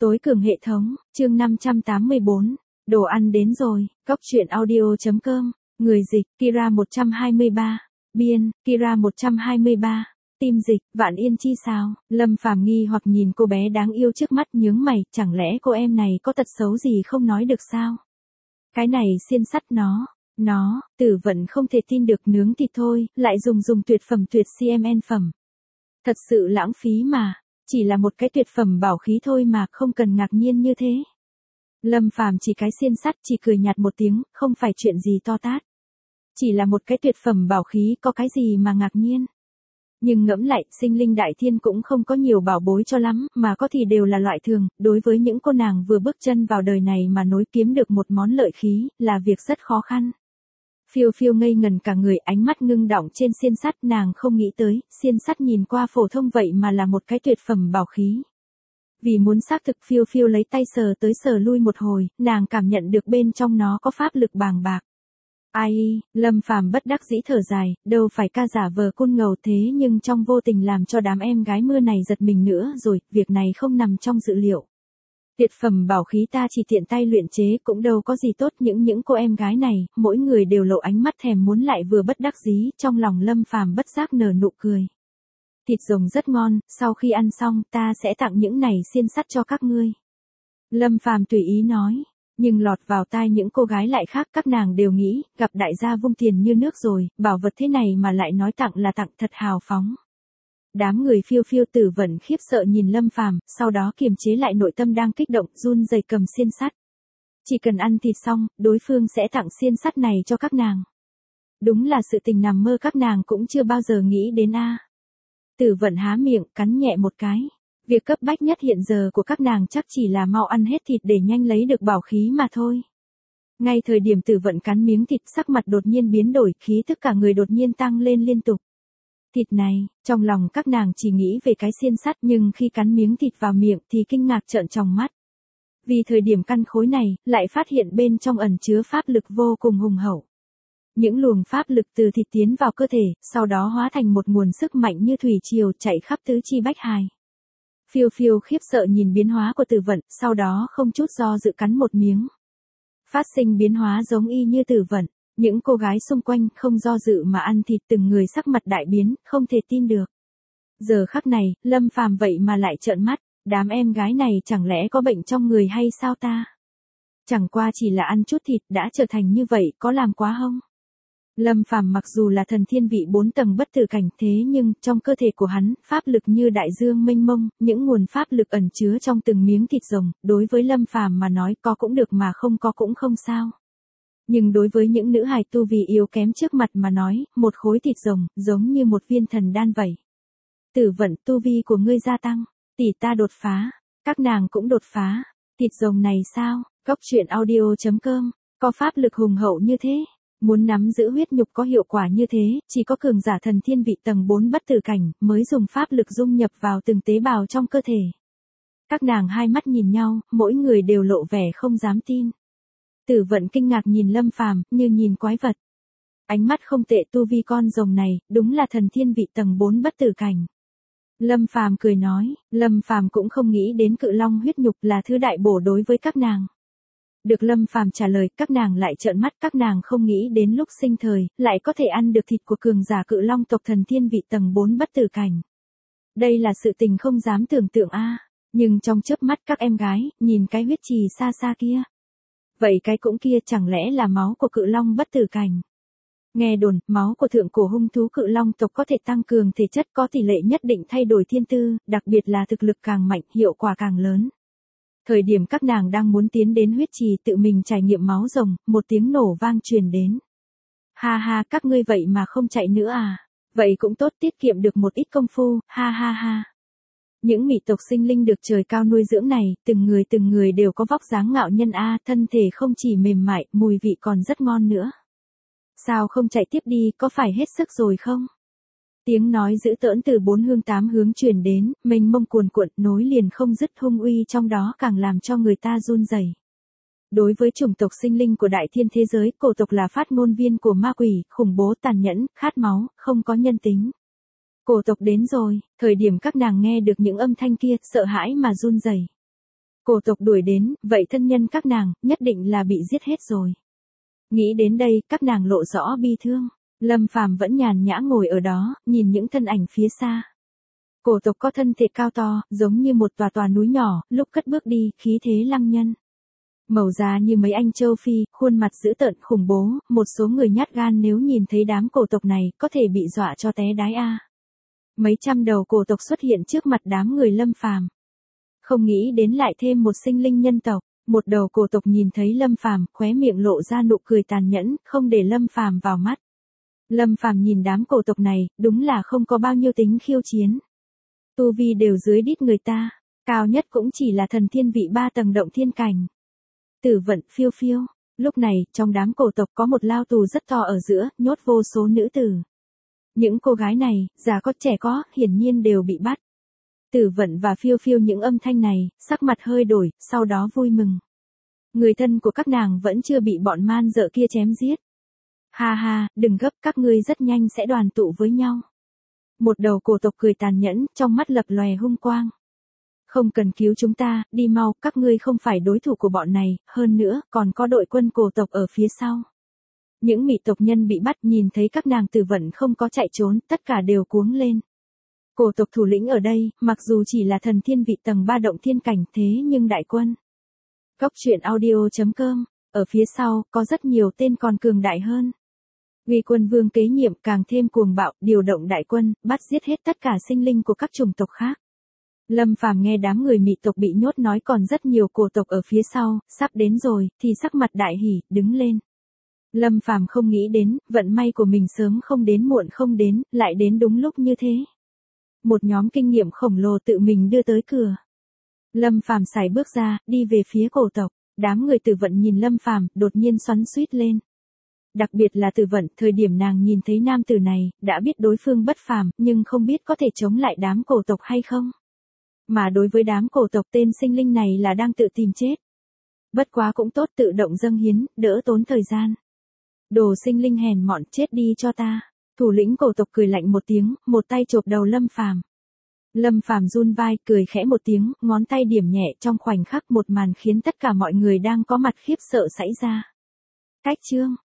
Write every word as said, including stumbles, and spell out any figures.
Tối cường hệ thống, chương năm trăm tám mươi bốn. Đồ ăn đến rồi, cóc truyện audio.com. Người dịch, Kira một trăm hai mươi ba. Biên, Kira một trăm hai mươi ba. Tim dịch, Vạn Yên chi sao? Lâm Phàm nghi hoặc nhìn cô bé đáng yêu trước mắt nhướng mày, chẳng lẽ cô em này có tật xấu gì không nói được sao? Cái này xiên sắt nó, nó, Tử Vận không thể tin được, nướng thịt thôi, lại dùng dùng tuyệt phẩm tuyệt xê em en phẩm. Thật sự lãng phí mà, chỉ là một cái tuyệt phẩm bảo khí thôi mà, không cần ngạc nhiên như thế. Lâm Phàm chỉ cái xiên sắt, chỉ cười nhạt một tiếng, không phải chuyện gì to tát. Chỉ là một cái tuyệt phẩm bảo khí, có cái gì mà ngạc nhiên. Nhưng ngẫm lại, sinh linh đại thiên cũng không có nhiều bảo bối cho lắm, mà có thì đều là loại thường, đối với những cô nàng vừa bước chân vào đời này mà nối kiếm được một món lợi khí, là việc rất khó khăn. Phiêu phiêu ngây ngần cả người, ánh mắt ngưng đọng trên xiên sắt, nàng không nghĩ tới, xiên sắt nhìn qua phổ thông vậy mà là một cái tuyệt phẩm bảo khí. Vì muốn xác thực, phiêu phiêu lấy tay sờ tới sờ lui một hồi, nàng cảm nhận được bên trong nó có pháp lực bàng bạc. Ai, Lâm Phàm bất đắc dĩ thở dài, đâu phải ca giả vờ côn ngầu thế nhưng trong vô tình làm cho đám em gái mưa này giật mình nữa rồi, việc này không nằm trong dự liệu. Tuyệt phẩm bảo khí ta chỉ tiện tay luyện chế cũng đâu có gì tốt, những những cô em gái này, mỗi người đều lộ ánh mắt thèm muốn lại vừa bất đắc dĩ, trong lòng Lâm Phàm bất giác nở nụ cười. Thịt rồng rất ngon, sau khi ăn xong ta sẽ tặng những này xiên sắt cho các ngươi. Lâm Phàm tùy ý nói, nhưng lọt vào tai những cô gái lại khác, các nàng đều nghĩ, gặp đại gia vung tiền như nước rồi, bảo vật thế này mà lại nói tặng là tặng, thật hào phóng. Đám người phiêu phiêu Tử Vận khiếp sợ nhìn Lâm Phàm, sau đó kiềm chế lại nội tâm đang kích động, run rẩy cầm xiên sắt. Chỉ cần ăn thịt xong, đối phương sẽ tặng xiên sắt này cho các nàng. Đúng là sự tình nằm mơ các nàng cũng chưa bao giờ nghĩ đến a. Tử Vận há miệng, cắn nhẹ một cái. Việc cấp bách nhất hiện giờ của các nàng chắc chỉ là mau ăn hết thịt để nhanh lấy được bảo khí mà thôi. Ngay thời điểm Tử Vận cắn miếng thịt, sắc mặt đột nhiên biến đổi, khí tức cả người đột nhiên tăng lên liên tục. Thịt này, trong lòng các nàng chỉ nghĩ về cái xiên sắt, nhưng khi cắn miếng thịt vào miệng thì kinh ngạc trợn tròng mắt. Vì thời điểm căn khối này, lại phát hiện bên trong ẩn chứa pháp lực vô cùng hùng hậu. Những luồng pháp lực từ thịt tiến vào cơ thể, sau đó hóa thành một nguồn sức mạnh như thủy triều chạy khắp tứ chi bách hài. Phiêu phiêu khiếp sợ nhìn biến hóa của Tử Vận, sau đó không chút do dự cắn một miếng. Phát sinh biến hóa giống y như Tử Vận, những cô gái xung quanh không do dự mà ăn thịt, từng người sắc mặt đại biến, không thể tin được. Giờ khắc này, Lâm Phàm vậy mà lại trợn mắt, đám em gái này chẳng lẽ có bệnh trong người hay sao ta? Chẳng qua chỉ là ăn chút thịt đã trở thành như vậy, có làm quá không? Lâm Phàm mặc dù là thần thiên vị bốn tầng bất tử cảnh, thế nhưng trong cơ thể của hắn, pháp lực như đại dương mênh mông, những nguồn pháp lực ẩn chứa trong từng miếng thịt rồng, đối với Lâm Phàm mà nói có cũng được mà không có cũng không sao. Nhưng đối với những nữ hài tu vi yếu kém trước mặt mà nói, một khối thịt rồng giống như một viên thần đan vậy. Tử Vận, tu vi của ngươi gia tăng, tỷ ta đột phá, các nàng cũng đột phá. Thịt rồng này sao? Cóc truyện audio.com, có pháp lực hùng hậu như thế. Muốn nắm giữ huyết nhục có hiệu quả như thế, chỉ có cường giả thần thiên vị tầng bốn bất tử cảnh mới dùng pháp lực dung nhập vào từng tế bào trong cơ thể. Các nàng hai mắt nhìn nhau, mỗi người đều lộ vẻ không dám tin. Tử Vận kinh ngạc nhìn Lâm Phàm như nhìn quái vật. Ánh mắt không tệ, tu vi con rồng này, đúng là thần thiên vị tầng bốn bất tử cảnh. Lâm Phàm cười nói, Lâm Phàm cũng không nghĩ đến cự long huyết nhục là thứ đại bổ đối với các nàng. Được Lâm Phàm trả lời, các nàng lại trợn mắt, các nàng không nghĩ đến lúc sinh thời, lại có thể ăn được thịt của cường giả cự long tộc thần thiên vị tầng bốn bất tử cảnh. Đây là sự tình không dám tưởng tượng a. Nhưng trong chớp mắt các em gái, nhìn cái huyết trì xa xa kia. Vậy cái cũng kia chẳng lẽ là máu của cự long bất tử cảnh? Nghe đồn, máu của thượng cổ hung thú cự long tộc có thể tăng cường thể chất, có tỷ lệ nhất định thay đổi thiên tư, đặc biệt là thực lực càng mạnh, hiệu quả càng lớn. Thời điểm các nàng đang muốn tiến đến huyết trì tự mình trải nghiệm máu rồng, một tiếng nổ vang truyền đến. Ha ha, các ngươi vậy mà không chạy nữa à? Vậy cũng tốt, tiết kiệm được một ít công phu, ha ha ha. Những mỹ tộc sinh linh được trời cao nuôi dưỡng này, từng người từng người đều có vóc dáng ngạo nhân a, thân thể không chỉ mềm mại, mùi vị còn rất ngon nữa. Sao không chạy tiếp đi, có phải hết sức rồi không? Tiếng nói dữ tợn từ bốn hương tám hướng truyền đến, mênh mông cuồn cuộn, nối liền không dứt, hung uy trong đó càng làm cho người ta run rẩy. Đối với chủng tộc sinh linh của đại thiên thế giới, cổ tộc là phát ngôn viên của ma quỷ, khủng bố tàn nhẫn, khát máu, không có nhân tính. Cổ tộc đến rồi, thời điểm các nàng nghe được những âm thanh kia, sợ hãi mà run rẩy. Cổ tộc đuổi đến, vậy thân nhân các nàng, nhất định là bị giết hết rồi. Nghĩ đến đây, các nàng lộ rõ bi thương. Lâm Phàm vẫn nhàn nhã ngồi ở đó, nhìn những thân ảnh phía xa. Cổ tộc có thân thể cao to, giống như một tòa tòa núi nhỏ, lúc cất bước đi, khí thế lăng nhân. Màu da như mấy anh châu Phi, khuôn mặt dữ tợn khủng bố, một số người nhát gan nếu nhìn thấy đám cổ tộc này, có thể bị dọa cho té đái a. Mấy trăm đầu cổ tộc xuất hiện trước mặt đám người Lâm Phàm. Không nghĩ đến lại thêm một sinh linh nhân tộc, một đầu cổ tộc nhìn thấy Lâm Phàm, khóe miệng lộ ra nụ cười tàn nhẫn, không để Lâm Phàm vào mắt. Lâm Phàm nhìn đám cổ tộc này, đúng là không có bao nhiêu tính khiêu chiến. Tu vi đều dưới đít người ta, cao nhất cũng chỉ là thần thiên vị ba tầng động thiên cảnh. Tử Vận, Phiêu Phiêu, lúc này, trong đám cổ tộc có một lao tù rất to ở giữa, nhốt vô số nữ tử. Những cô gái này, già có trẻ có, hiển nhiên đều bị bắt. Tử Vận và Phiêu Phiêu những âm thanh này, sắc mặt hơi đổi, sau đó vui mừng. Người thân của các nàng vẫn chưa bị bọn man dợ kia chém giết. Ha ha, đừng gấp, các ngươi rất nhanh sẽ đoàn tụ với nhau. Một đầu cổ tộc cười tàn nhẫn, trong mắt lập lòe hung quang. Không cần cứu chúng ta, đi mau, các ngươi không phải đối thủ của bọn này, hơn nữa, còn có đội quân cổ tộc ở phía sau. Những mị tộc nhân bị bắt nhìn thấy các nàng Tử Vận không có chạy trốn, tất cả đều cuống lên. Cổ tộc thủ lĩnh ở đây, mặc dù chỉ là thần thiên vị tầng ba động thiên cảnh thế nhưng đại quân. Góc truyện audio chấm com, ở phía sau, có rất nhiều tên còn cường đại hơn. Uy Quân Vương kế nhiệm càng thêm cuồng bạo, điều động đại quân, bắt giết hết tất cả sinh linh của các chủng tộc khác. Lâm Phàm nghe đám người mị tộc bị nhốt nói còn rất nhiều cổ tộc ở phía sau, sắp đến rồi, thì sắc mặt đại hỉ, đứng lên. Lâm Phàm không nghĩ đến, vận may của mình sớm không đến muộn không đến, lại đến đúng lúc như thế. Một nhóm kinh nghiệm khổng lồ tự mình đưa tới cửa. Lâm Phàm sải bước ra, đi về phía cổ tộc, đám người Tử Vận nhìn Lâm Phàm, đột nhiên xoắn xuýt lên. Đặc biệt là Tử Vận, thời điểm nàng nhìn thấy nam tử này, đã biết đối phương bất phàm, nhưng không biết có thể chống lại đám cổ tộc hay không. Mà đối với đám cổ tộc tên sinh linh này là đang tự tìm chết. Bất quá cũng tốt tự động dâng hiến, đỡ tốn thời gian. Đồ sinh linh hèn mọn, chết đi cho ta. Thủ lĩnh cổ tộc cười lạnh một tiếng, một tay chộp đầu Lâm Phàm. Lâm Phàm run vai, cười khẽ một tiếng, ngón tay điểm nhẹ, trong khoảnh khắc một màn khiến tất cả mọi người đang có mặt khiếp sợ xảy ra. Cách chương